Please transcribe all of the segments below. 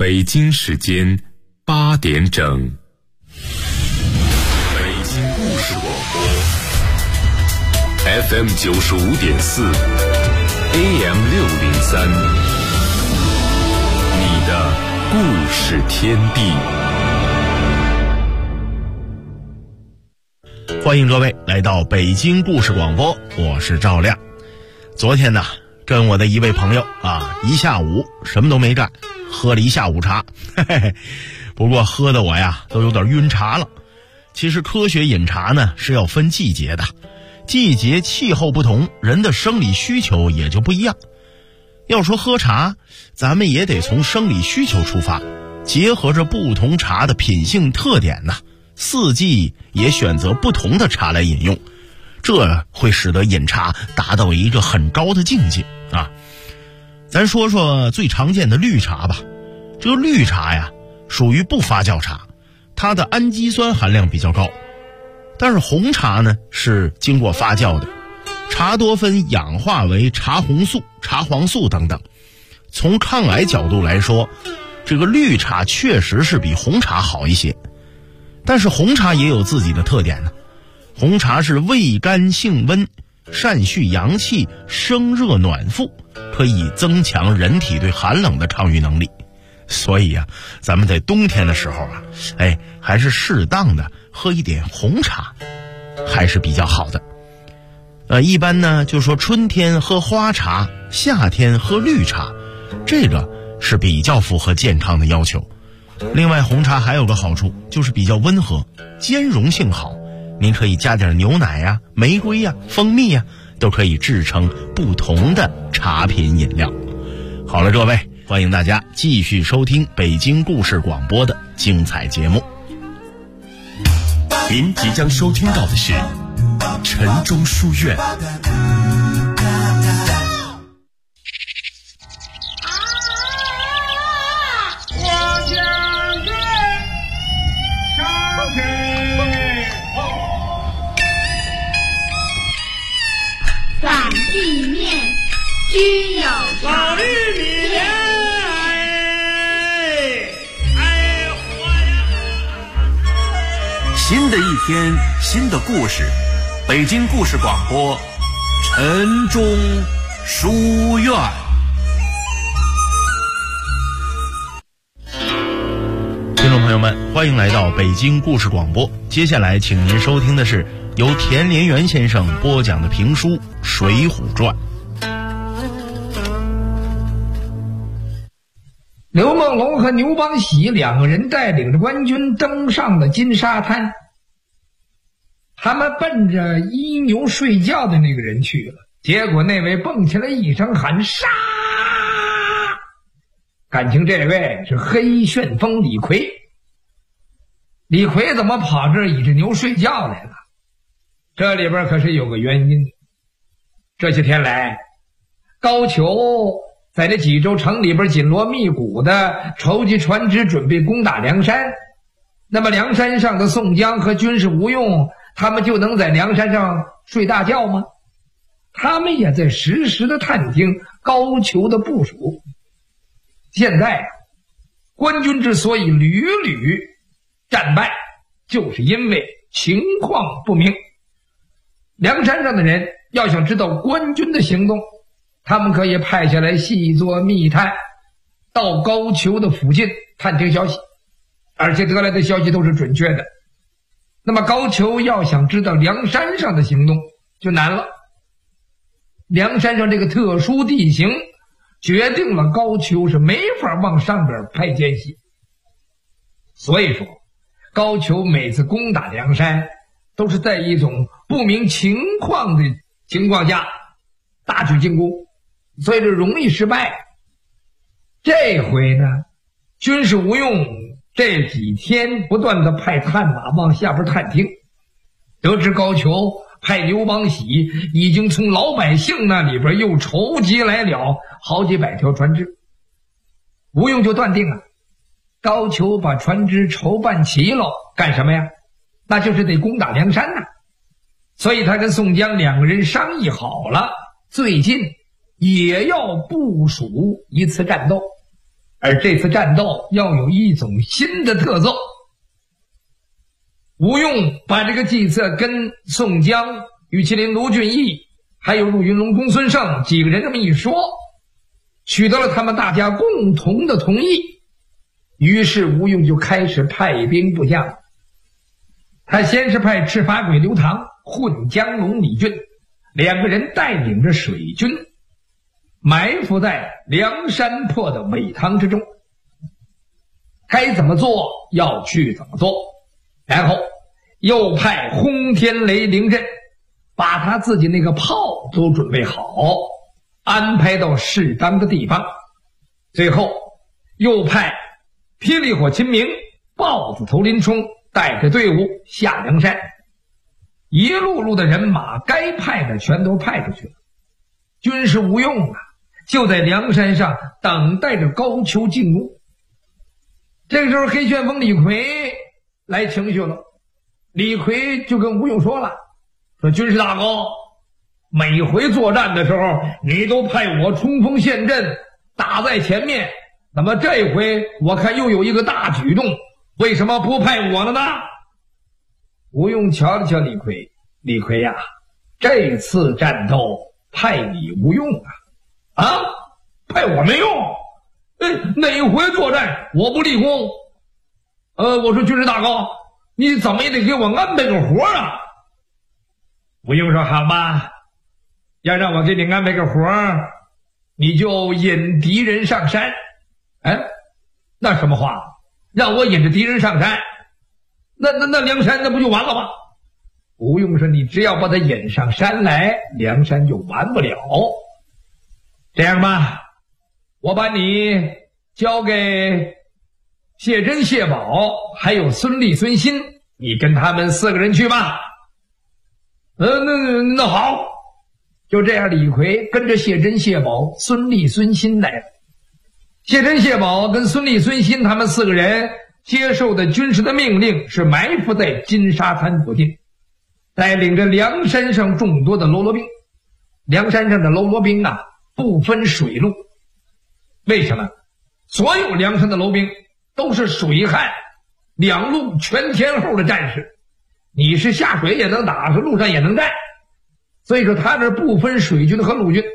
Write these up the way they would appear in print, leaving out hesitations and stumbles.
北京时间8点整。北京故事广播 FM 95.4 AM 603，你的故事天地。 欢迎各位来到北京故事广播，我是赵亮。昨天呢，跟我的一位朋友一下午什么都没干，喝了一下午茶，不过喝的我呀都有点晕茶了。其实科学饮茶呢是要分季节的，季节气候不同，人的生理需求也就不一样。要说喝茶，咱们也得从生理需求出发，结合着不同茶的品性特点呢，四季也选择不同的茶来饮用，这会使得饮茶达到一个很高的境界啊。咱说说最常见的绿茶吧。这个绿茶呀属于不发酵茶，它的氨基酸含量比较高。但是红茶呢是经过发酵的，茶多酚氧化为茶红素、茶黄素等等。从抗癌角度来说，这个绿茶确实是比红茶好一些。但是红茶也有自己的特点呢。红茶是味甘性温，善蓄阳气，生热暖腹，可以增强人体对寒冷的抗御能力。所以咱们在冬天的时候还是适当的喝一点红茶还是比较好的。一般呢就说春天喝花茶，夏天喝绿茶，这个是比较符合健康的要求。另外红茶还有个好处，就是比较温和，兼容性好，您可以加点牛奶玫瑰蜂蜜都可以制成不同的茶品饮料。好了，各位，欢迎大家继续收听北京故事广播的精彩节目。 您即将收听到的是城中书院。 散地面均有老绿米莲， 新的一天，新的故事，北京故事广播，城中书院。 听众朋友们，欢迎来到北京故事广播。接下来请您收听的是由田连元先生播讲的评书《水浒传》。 刘梦龙和牛邦喜两个人带领着官军登上了金沙滩，他们奔着依牛睡觉的那个人去了。结果那位蹦起来一声喊杀，感情这位是黑旋风李逵。李逵怎么跑这儿倚着牛睡觉来了？这里边可是有个原因。这些天来，高俅在这济州城里边紧锣密鼓的筹集船只，准备攻打梁山。那么梁山上的宋江和军师吴用，他们就能在梁山上睡大觉吗？他们也在实时的探听高俅的部署。现在官军之所以屡屡战败，就是因为情况不明。梁山上的人要想知道官军的行动，他们可以派下来细作密探，到高俅的附近探听消息，而且得来的消息都是准确的。那么高俅要想知道梁山上的行动就难了。梁山上这个特殊地形决定了高俅是没法往上边派奸细，所以说高俅每次攻打梁山都是在一种不明情况的情况下大举进攻，所以这容易失败。这回呢，军师吴用这几天不断的派探马往下边探听，得知高俅派刘邦喜已经从老百姓那里边又筹集来了好几百条船只，吴用就断定高俅把船只筹办齐了，干什么呀？那就是得攻打梁山所以他跟宋江两个人商议好了，最近也要部署一次战斗， 而这次战斗要有一种新的特色。吴用把这个计策跟宋江、于麒麟、卢俊义还有陆云龙、公孙胜几个人这么一说，取得了他们大家共同的同意。于是吴用就开始派兵布将。他先是派赤发鬼刘唐、混江龙李俊两个人带领着水军埋伏在梁山泊的苇塘之中，该怎么做要去怎么做。然后又派轰天雷凌阵把他自己那个炮都准备好，安排到适当的地方。最后又派霹雳火秦明、豹子头林冲带着队伍下梁山，一路路的人马该派的全都派出去了。军师吴用啊，就在梁山上等待着高俅进攻。这个时候黑旋风李逵来请训了，李逵就跟吴用说了，说军师大哥，每回作战的时候你都派我冲锋陷阵，打在前面，那么这回我看又有一个大举动，为什么不派我了呢？吴用瞧了瞧李逵，李逵呀，这次战斗派你无用啊，派我没用，哪回作战我不立功？我说军师大哥，你怎么也得给我安排个活啊。吴用说好吧，要让我给你安排个活，你就引敌人上山。那什么话？让我引着敌人上山，那梁山那不就完了吗？吴用说你只要把他引上山来，梁山就完不了。这样吧，我把你交给谢珍、谢宝还有孙立、孙新，你跟他们4个人去吧。那好，就这样，李逵跟着谢珍、谢宝、孙立、孙新来了。谢珍、谢宝跟孙立、孙新他们4个人接受的军事的命令是埋伏在金沙滩附近，带领着梁山上众多的喽啰兵。梁山上的喽啰兵啊，不分水路。为什么？所有梁山的喽兵都是水旱两路全天候的战士，你是下水也能打，是路上也能战，所以说他这不分水军和陆军。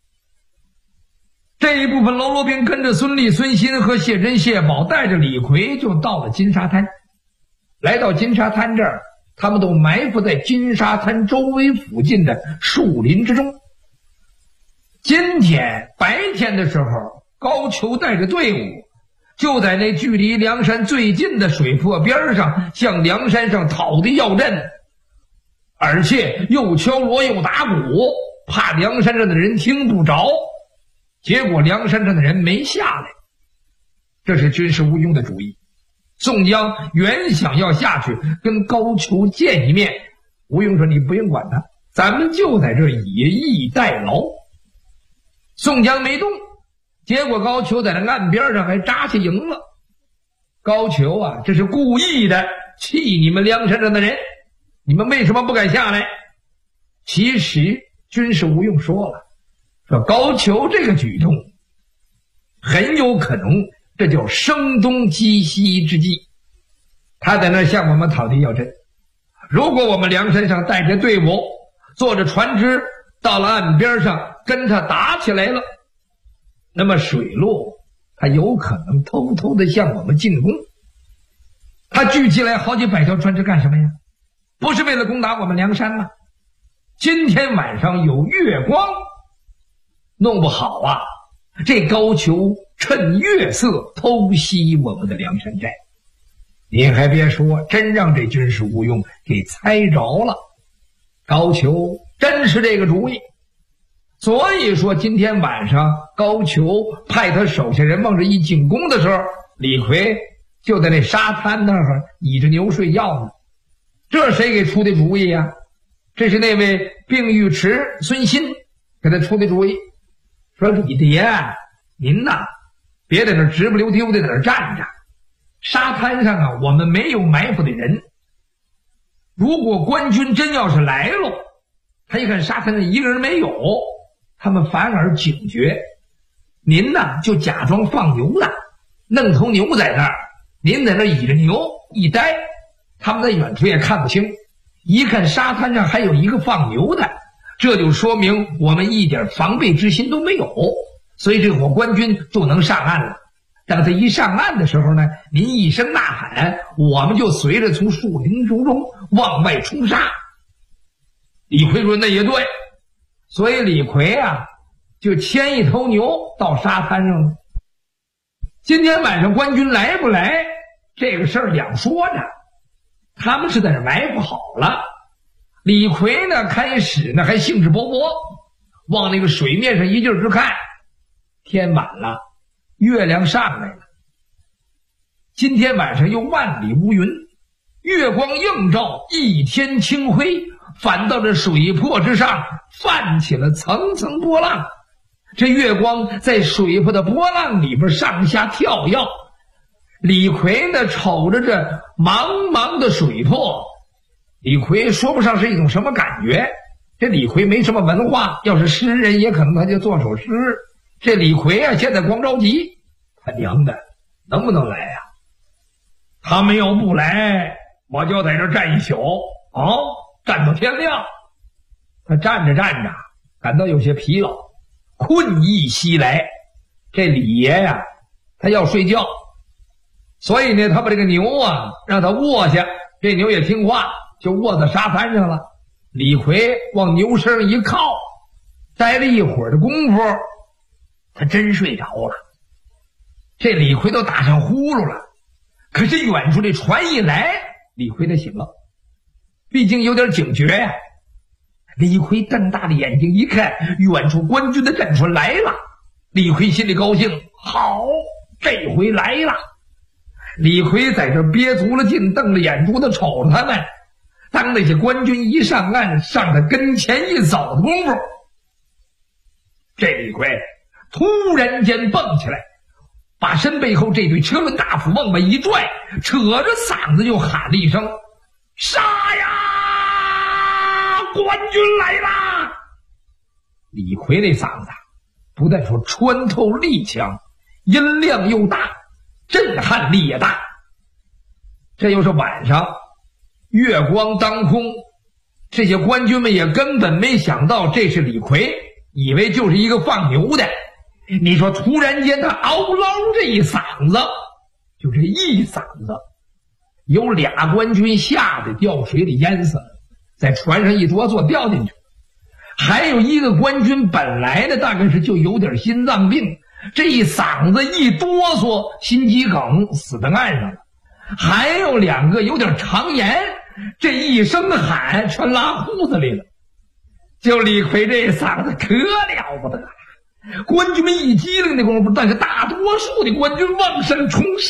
这一部分喽啰兵跟着孙立、孙新和谢珍、谢宝带着李逵就到了金沙滩。来到金沙滩这儿，他们都埋伏在金沙滩周围附近的树林之中。今天白天的时候，高俅带着队伍就在那距离梁山最近的水泊边上向梁山上讨敌要阵，而且又敲锣又打鼓，怕梁山上的人听不着。结果梁山上的人没下来，这是军师吴用的主意。宋江原想要下去跟高俅见一面，吴用说你不用管他，咱们就在这儿以逸待劳。宋江没动，结果高俅在那岸边上还扎起营了。高俅啊，这是故意的气你们梁山上的人，你们为什么不敢下来？其实军师吴用说了，说高俅这个举动很有可能这叫声东击西之计，他在那向我们讨敌要阵。如果我们梁山上带着队伍坐着船只到了岸边上跟他打起来了，那么水路他有可能偷偷的向我们进攻。他聚集来好几百条船只干什么呀？不是为了攻打我们梁山吗？今天晚上有月光，弄不好啊，这高俅趁月色偷袭我们的梁山寨。您还别说，真让这军师吴用给猜着了。高俅真是这个主意。所以说今天晚上高俅派他手下人往这一进攻的时候，李逵就在那沙滩那儿倚着牛睡觉呢。这谁给出的主意呀？这是那位并尉迟孙新给他出的主意，说李爹您呐，别在那直不溜丢的在那站着，沙滩上啊我们没有埋伏的人，如果官军真要是来了，他一看沙滩上一个人没有，他们反而警觉，您呢就假装放牛的， 弄头牛在那儿，您在那儿倚着牛一待，他们在远处也看不清，一看沙滩上还有一个放牛的，这就说明我们一点防备之心都没有，所以这伙官军就能上岸了。等他一上岸的时候呢，您一声呐喊，我们就随着从树林中往外冲杀。李逵说那也对，所以李逵啊就牵一头牛到沙滩上了。今天晚上官军来不来这个事儿两说着，他们是在这埋伏好了。李逵呢开始呢还兴致勃勃，往那个水面上一劲儿直看。天晚了，月亮上来了，今天晚上又万里无云，月光映照，一天清辉，反倒这水泊之上泛起了层层波浪。这月光在水泊的波浪里边上下跳跃，李逵呢瞅着这茫茫的水泊，李逵说不上是一种什么感觉。这李逵没什么文化，要是诗人也可能他就做首诗。这李逵啊现在光着急，他娘的能不能来呀？他们要不来，我就在这站一宿站到天亮。他站着站着感到有些疲劳，困意袭来。这李爷呀他要睡觉，所以呢他把这个牛啊让他卧下，这牛也听话，就卧在沙滩上了。李逵往牛身上一靠，待了一会儿的功夫，他真睡着了。这李逵都打上呼噜了，可是远处这船一来，李逵他醒了，毕竟有点警觉呀。李逵瞪大了眼睛一看，远处官军的战船来了。李逵心里高兴，好，这回来了。李逵在这憋足了劲，瞪着眼珠子瞅着他们。当那些官军一上岸，上他跟前一走的功夫，这李逵突然间蹦起来，把身背后这对车轮大斧往外一拽，扯着嗓子就喊了一声：杀呀！官军来啦！李逵那嗓子不但说穿透力强，音量又大，震撼力也大。这又是晚上，月光当空，这些官军们也根本没想到这是李逵，以为就是一个放牛的。你说突然间他嗷唠这一嗓子，就这一嗓子，有俩官军吓得掉水里淹死了，在船上一着坐掉进去。还有一个官军本来呢大概是就有点心脏病，这一嗓子一哆嗦，心肌梗死在岸上了。还有两个有点肠炎，这一声喊全拉胡子里了。就李逵这嗓子可了不得了，官军们一激灵的功夫，但是大多数的官军往上冲杀。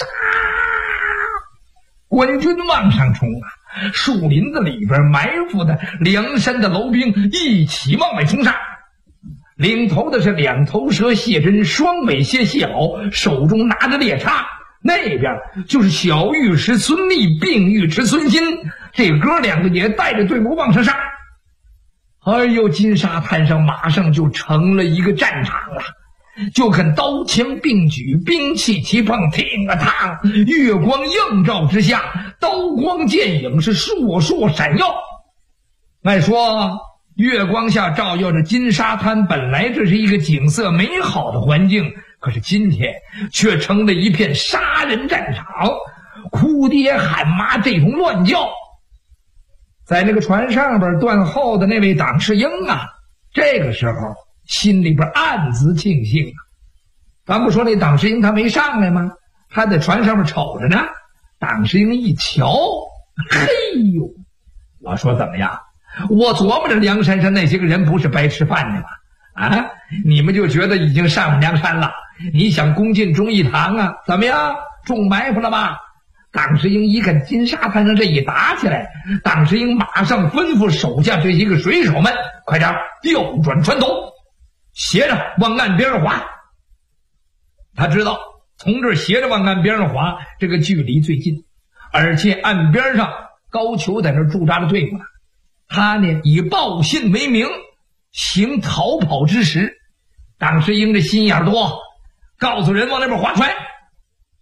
官军往上冲啊，树林子里边埋伏的梁山的楼兵一起往外冲杀。领头的是两头蛇谢真，双尾蝎谢好，手中拿着猎叉。那边就是小尉迟孙立，并尉迟孙新，这哥两个也带着队伍往上杀。哎呦，金沙滩上马上就成了一个战场了，就看刀枪并举，兵器齐碰，听啊趟，月光映照之下，刀光剑影是烁烁闪耀。按说月光下照耀着金沙滩，本来这是一个景色美好的环境，可是今天却成了一片杀人战场，哭爹喊妈这种乱叫。在那个船上边断后的那位党世英啊，这个时候心里边暗自庆幸啊。咱不说那党世英他没上来吗？他在船上面瞅着呢。党世英一瞧，嘿呦，我说怎么样？我琢磨着梁山上那些个人不是白吃饭的吗？啊，你们就觉得已经上了梁山了，你想攻进忠义堂啊？怎么样？中埋伏了吧？党世英一看金沙滩上这一打起来，党世英马上吩咐手下这些个水手们，快点调转船头，斜着往岸边上划。他知道从这儿斜着往岸边上划，这个距离最近，而且岸边上高俅在那儿驻扎着队伍呢。他呢以报信为名，行逃跑之实。党世英这心眼多，告诉人往那边划船。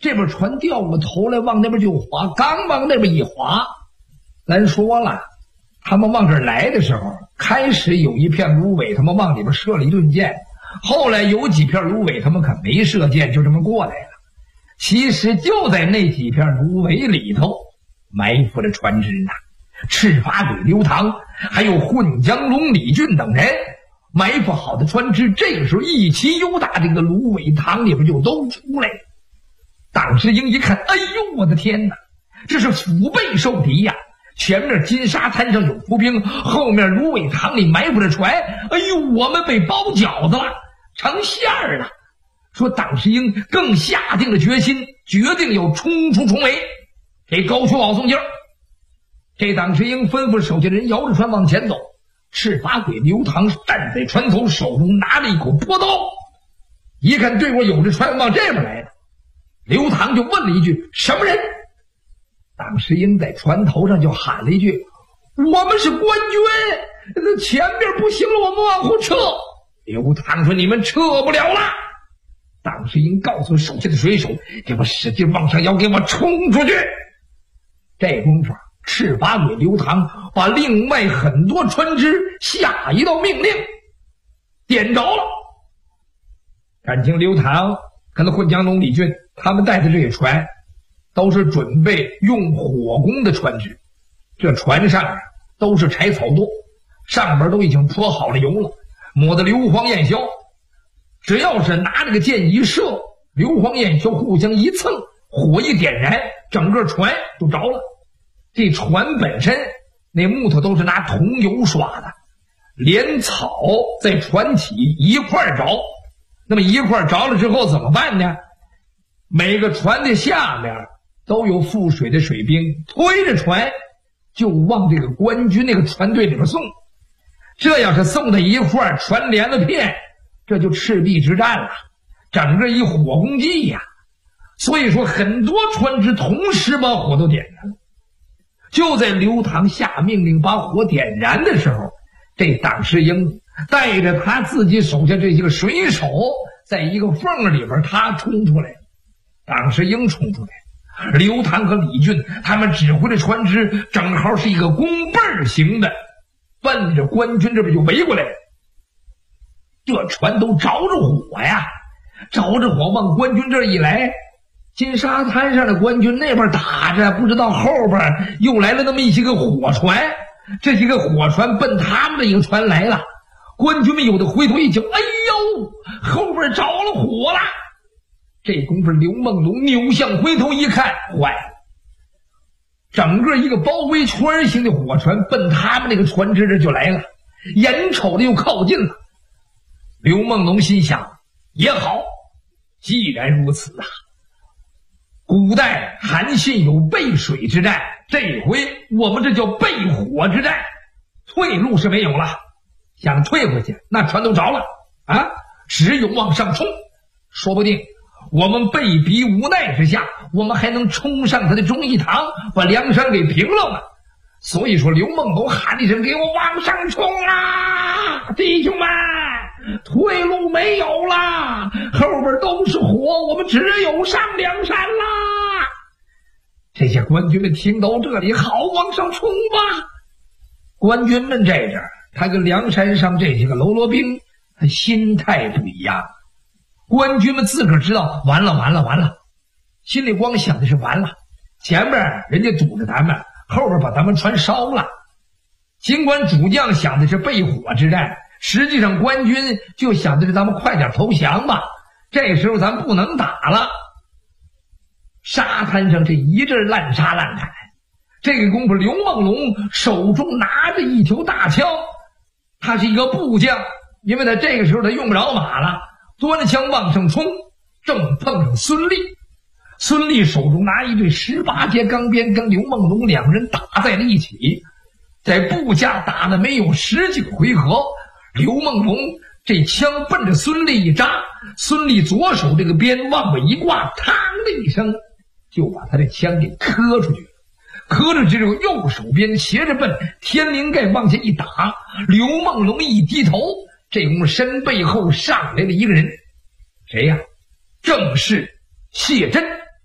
这边船掉过头来往那边就滑，刚往那边一滑，咱说了，他们往这儿来的时候，开始有一片芦苇，他们往里边射了一顿箭，后来有几片芦苇他们可没射箭，就这么过来了。其实就在那几片芦苇里头埋伏着船只呢。赤发鬼刘唐还有混江龙李俊等人埋伏好的船只，这个时候一齐由打这个芦苇塘里边就都出来了。党世英一看，哎呦我的天哪，这是腹背受敌呀！前面金沙滩上有伏兵，后面芦苇塘里埋伏着船，哎呦我们被包饺子了，成馅儿了。说党世英更下定了决心，决定要冲出重围，给高俅宝送劲儿。这党世英吩咐手下人摇着船往前走，赤发鬼刘唐站在船头，手中拿着一口朴刀，一看对面有着船往这边来了，刘唐就问了一句：什么人？党世英在船头上就喊了一句：我们是官军，前边不行了，我们往后撤。刘唐说：你们撤不了了。党世英告诉手下的水手：给我使劲往上摇，给我冲出去。这功夫赤发鬼刘唐把另外很多船只下一道命令点着了。感情刘唐跟混江龙李俊他们带的这些船都是准备用火攻的船只，这船上都是柴草垛，上边都已经泼好了油了，抹得硫磺焰硝，只要是拿这个箭一射，硫磺焰硝互相一蹭，火一点燃，整个船就着了。这船本身那木头都是拿桐油刷的，连草在船体一块着。那么一块着了之后怎么办呢？每个船的下面都有覆水的水兵，推着船就往这个官军那个船队里边送。这要是送到一块，船连了片，这就赤壁之战了，整个一火攻计呀。所以说很多船只同时把火都点燃了。就在刘唐下命令把火点燃的时候，这党世英带着他自己手下这些个水手，在一个缝里边他冲出来了。党世英冲出来，刘唐和李俊他们指挥的船只正好是一个弓背型的，奔着官军这边就围过来了。这船都着着火呀，着着火往官军这儿一来，金沙滩上的官军那边打着，不知道后边又来了那么一些个火船，这些个火船奔他们的一个船来了。官军们有的回头一瞧，哎呦，后边着了火了。这功夫刘梦龙扭向回头一看，坏了，整个一个包围圈型的火船奔他们那个船只这就来了，眼瞅着又靠近了。刘梦龙心想，也好，既然如此啊，古代韩信有背水之战，这回我们这叫背火之战，退路是没有了。想退回去，那船都着了啊，只有往上冲。说不定我们被逼无奈之下，我们还能冲上他的忠义堂，把梁山给平了呢。所以说刘梦龙喊一声，给我往上冲啊，弟兄们，退路没有啦，后边都是火，我们只有上梁山啦。这些官军们听到这里，好，往上冲吧。官军们这阵儿，他跟梁山上这些个喽啰兵，他心态不一样。官军们自个儿知道，完了，心里光想的是完了，前面人家堵着咱们，后边把咱们船烧了。尽管主将想的是背火之战，实际上官军就想的是咱们快点投降吧，这时候咱不能打了。沙滩上这一阵滥杀滥砍，这个功夫刘梦龙手中拿着一条大枪，他是一个部将，因为在这个时候他用不着马了，端着枪往上冲，正碰上孙立。孙立手中拿一对18节钢鞭，跟刘梦龙两人打在了一起，在部下打了没有10几个回合，刘梦龙这枪奔着孙立一扎，孙立左手这个鞭往外一挂，嘡的一声就把他的枪给磕出去了。磕着之后，右手边斜着奔天灵盖往下一打，刘梦龙一低头，这功夫身背后上来了一个人，谁呀？正是谢真。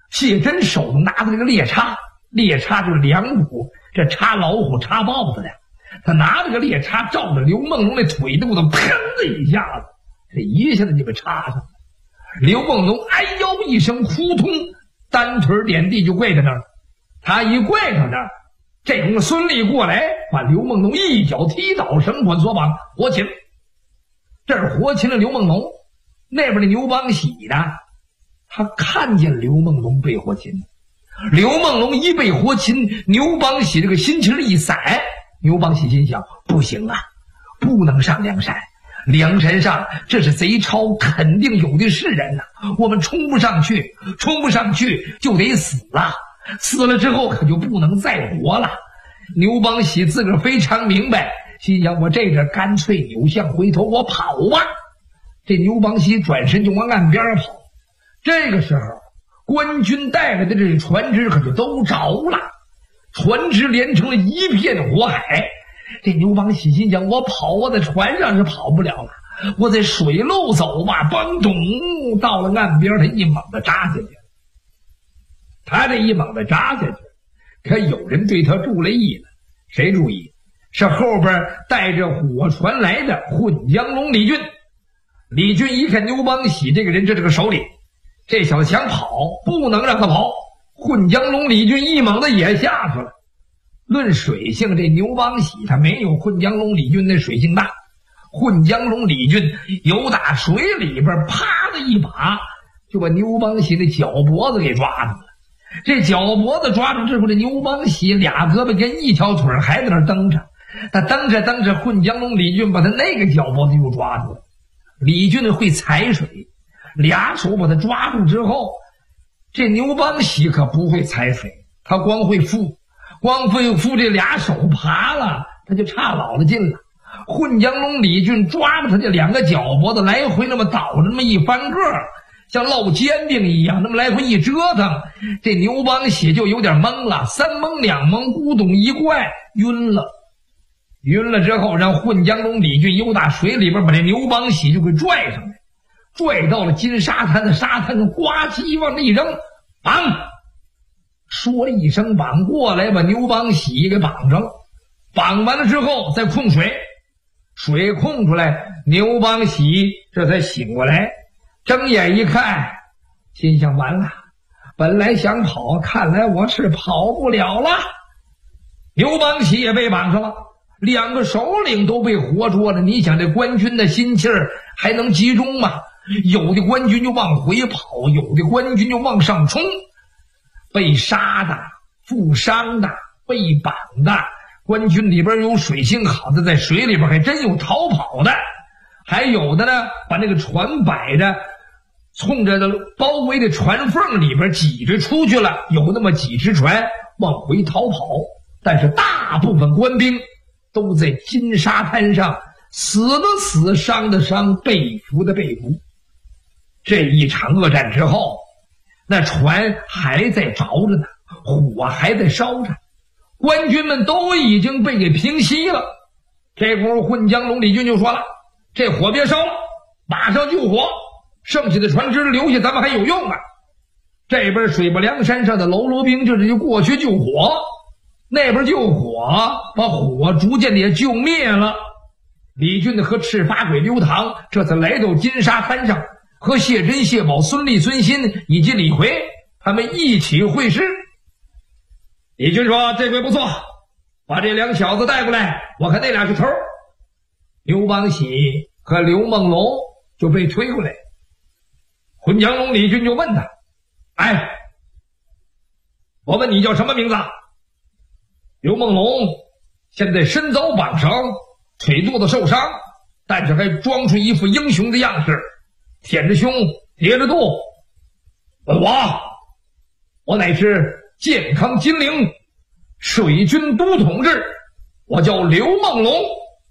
谢真手拿着这个猎叉，猎叉就是两股，这插老虎插豹子的。他拿着个猎叉照着刘梦龙那腿肚子，砰的一下子，这一下子就被插上了。刘梦龙哎呦一声扑通，单腿点地就跪在那儿。他一跪在那儿，这会儿孙俪过来把刘梦龙一脚踢倒，绳捆索绑，活擒。这是活擒了刘梦龙。那边的牛邦喜呢，他看见刘梦龙被活擒。刘梦龙一被活擒，牛邦喜这个心情一散。牛邦喜心想，不行啊，不能上梁山，梁山上这是贼超，肯定有的是人呐，我们冲不上去就得死了，死了之后可就不能再活了。牛邦喜自个儿非常明白，心想我这阵干脆扭向回头，我跑吧。这牛邦喜转身就往岸边跑。这个时候官军带来的这船只可就都着了，船只连成了一片火海。这牛邦喜心想，我在船上是跑不了了，我在水路走吧。嘣咚，到了岸边，他一猛子扎下去。他这一猛子扎下去，可有人对他注了意了。谁注意？是后边带着火船来的混江龙李俊。李俊一看牛邦喜这个人，这是个首领，这小子想跑，不能让他跑。混江龙李俊一猛子也下去了。论水性，这牛邦喜他没有混江龙李俊那水性大。混江龙李俊由打水里边啪的一把就把牛邦喜的脚脖子给抓住了。这脚脖子抓住之后，这牛邦喜俩胳膊跟一条腿还在那蹬着。他蹬着，混江龙李俊把他那个脚脖子又抓住了。李俊会踩水，俩手把他抓住之后，这牛邦喜可不会踩水，他光会扶这俩手爬了，他就差老了劲了。混江龙李俊抓着他这两个脚脖子来回那么倒着，那么一翻个像烙煎饼一样，那么来回一折腾，这牛邦喜就有点懵了，三懵两懵，咕咚一怪，晕了之后，让混江龙李俊由打水里边把这牛邦喜就给拽上来，拽到了金沙滩的沙滩上，呱唧往那一扔，绑，说了一声绑，过来把牛邦喜给绑上了。绑完了之后再控水控出来，牛邦喜这才醒过来，睁眼一看，心想完了，本来想跑，看来我是跑不了了。牛邦喜也被绑上了，两个首领都被活捉了。你想这官军的心气儿还能集中吗？有的官军就往回跑，有的官军就往上冲，被杀的、负伤的、被绑的，官军里边有水性好的，在水里边还真有逃跑的，还有的呢把那个船摆着，冲着包围的船缝里边挤着出去了，有那么几只船往回逃跑。但是大部分官兵都在金沙滩上，死的死，伤的伤，被俘的被俘。这一场恶战之后，那船还在着着呢，火还在烧着，官军们都已经被给平息了。这会儿混江龙李俊就说了，这火别烧了，马上救火，剩下的船只留下咱们还有用啊。这边水泊梁山上的喽啰兵就过去救火，那边救火，把火逐渐的也救灭了。李俊和赤发鬼刘唐这次来到金沙滩上，和谢珍、谢宝、孙立、孙新以及李逵他们一起会师。李俊说，这回不错，把这两小子带过来，我看那俩是头。刘邦喜和刘梦龙就被推过来。混江龙李俊就问他，哎，我问你叫什么名字？刘梦龙现在身遭绑绳，腿肚子受伤，但是还装出一副英雄的样式，舔着胸叠着肚。问我乃是健康金陵水军都统制，我叫刘梦龙。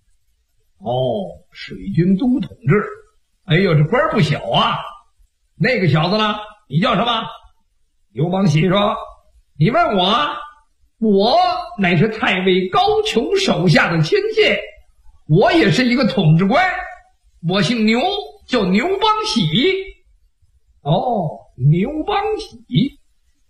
水军都统制，哎呦，这官不小啊。那个小子呢？你叫什么？刘邦喜说，你问我乃是太尉高俅手下的亲戚，我也是一个统治官，我姓牛，叫牛邦喜。牛邦喜，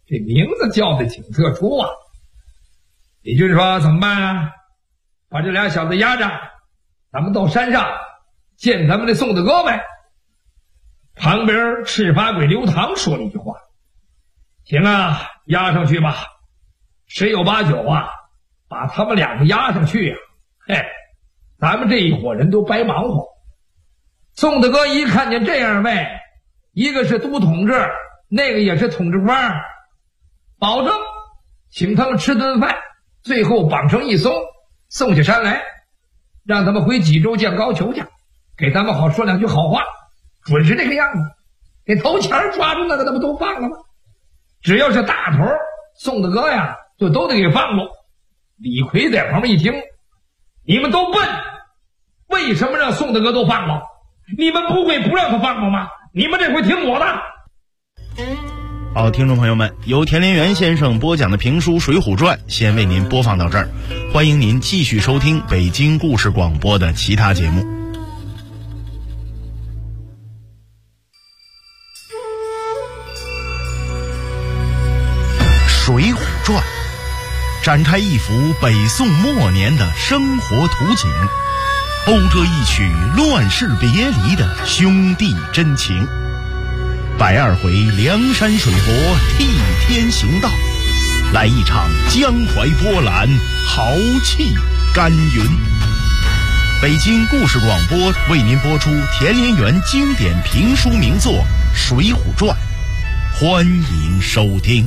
这名字叫的挺特殊啊。李俊说怎么办啊？把这俩小子押着，咱们到山上见咱们的宋大哥呗。旁边赤发鬼刘唐说了一句话：行啊，押上去吧，十有八九啊，把他们两个押上去啊，嘿，咱们这一伙人都白忙活。宋大哥一看见这样呗，一个是都统治，那个也是统治官，保证请他们吃顿饭，最后绑绳一松，送下山来，让他们回济州见高俅去，给咱们好说两句好话，准是这个样子。给头前抓住那个，那不都放了吗？只要是大头，宋大哥呀，就都得给放了。李逵在旁边一听，你们都笨，为什么让宋大哥都放了？你们不会不让他放了吗？你们这回听我的。 好，听众朋友们，由田连元先生播讲的评书《水浒传》先为您播放到这儿，欢迎您继续收听北京故事广播的其他节目。《水浒传》展开一幅北宋末年的生活图景，讴歌一曲乱世别离的兄弟真情。120回梁山水泊替天行道，来一场江淮波澜，豪气干云。北京故事广播为您播出田连元经典评书名作《水浒传》，欢迎收听。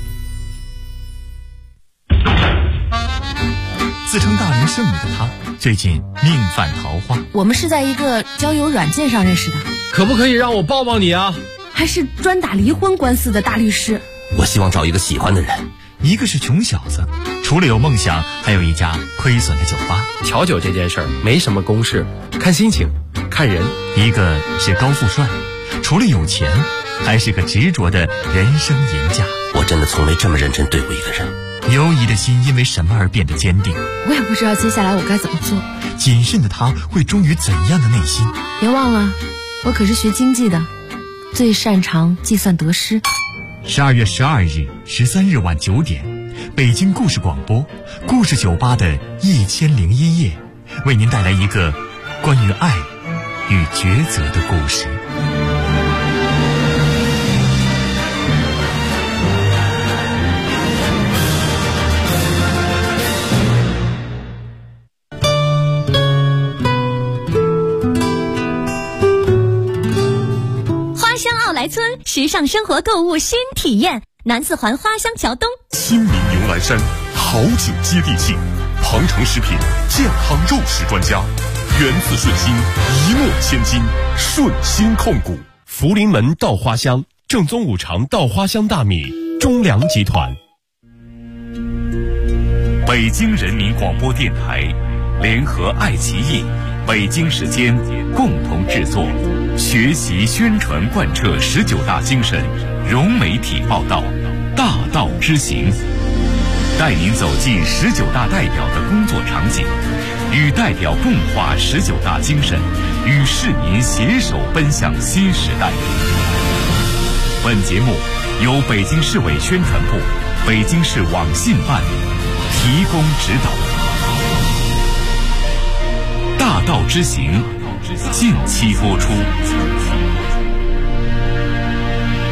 自称大龄剩女的她，最近命犯桃花。 我们是在一个交友软件上认识的。 可不可以让我抱抱你啊？ 还是专打离婚官司的大律师。 我希望找一个喜欢的人。 一个是穷小子，除了有梦想，还有一家亏损的酒吧。 调酒这件事儿没什么公式，看心情，看人。 一个是高富帅，除了有钱，还是个执着的人生赢家。 我真的从没这么认真对过一个人。 犹疑的心因为什么而变得坚定？ 我也不知道接下来我该怎么做。 谨慎的他会忠于怎样的内心？ 别忘了，我可是学经济的，最擅长计算得失。 12月12日、13日晚9点，北京故事广播故事酒吧的1001夜，为您带来一个关于爱与抉择的故事。 来村时尚生活购物新体验，南四环花乡桥东。 亲民牛栏山，好酒接地气，庞城食品健康肉食专家，源自顺心，一诺千金，顺心控股。福临门稻花香，正宗五常稻花香大米，中粮集团。 北京人民广播电台联合爱奇艺、北京时间共同制作，学习宣传贯彻19大精神，融媒体报道，大道之行，带您走进19大代表的工作场景，与代表共话19大精神，与市民携手奔向新时代。本节目由北京市委宣传部、北京市网信办提供指导。大道之行，近期播出。